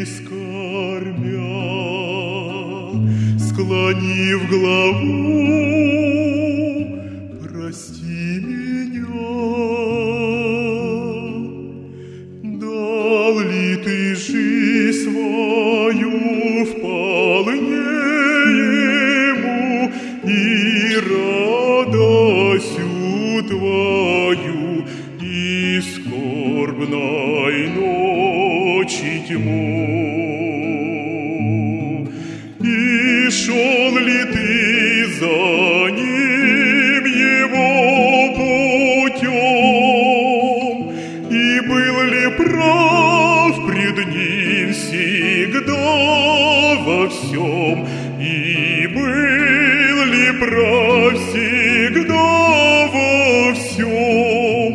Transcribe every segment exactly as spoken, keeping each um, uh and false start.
скорбя, склонив главу, прости меня. Дал ли ты жизнь свою вполне ему и радостью твою и скорбной ночи тьму? И шел ли ты за ним его путем? И был ли прав пред ним всегда во всем? И был ли прав всегда во всем?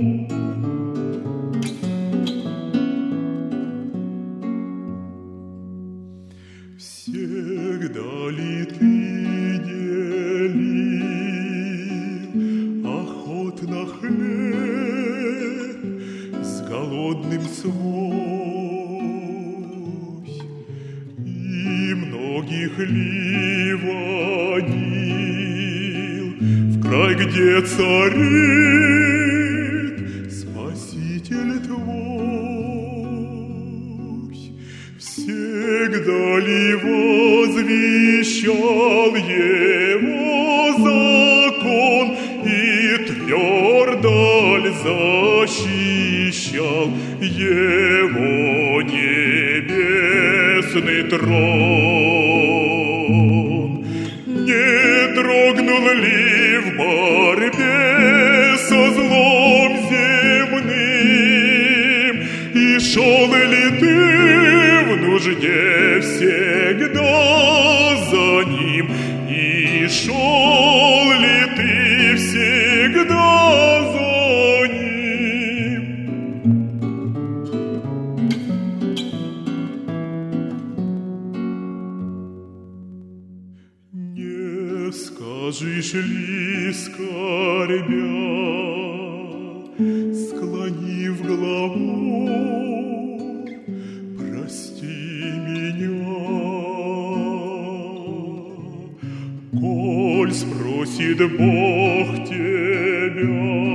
Всегда ли ты делил охотно хлеб с голодным свой, и многих ли водил в край, где царит Спаситель твой? Всегда ли возвещал его закон и твердо ли защищал его небесный трон? Не дрогнул ли в борьбе со злом земным? И шел ли ты в нужде всегда за ним? И шел ли ты всегда за ним? Не скажешь ли скорбя, склонив главу, прости меня? Коль спросит Бог тебя,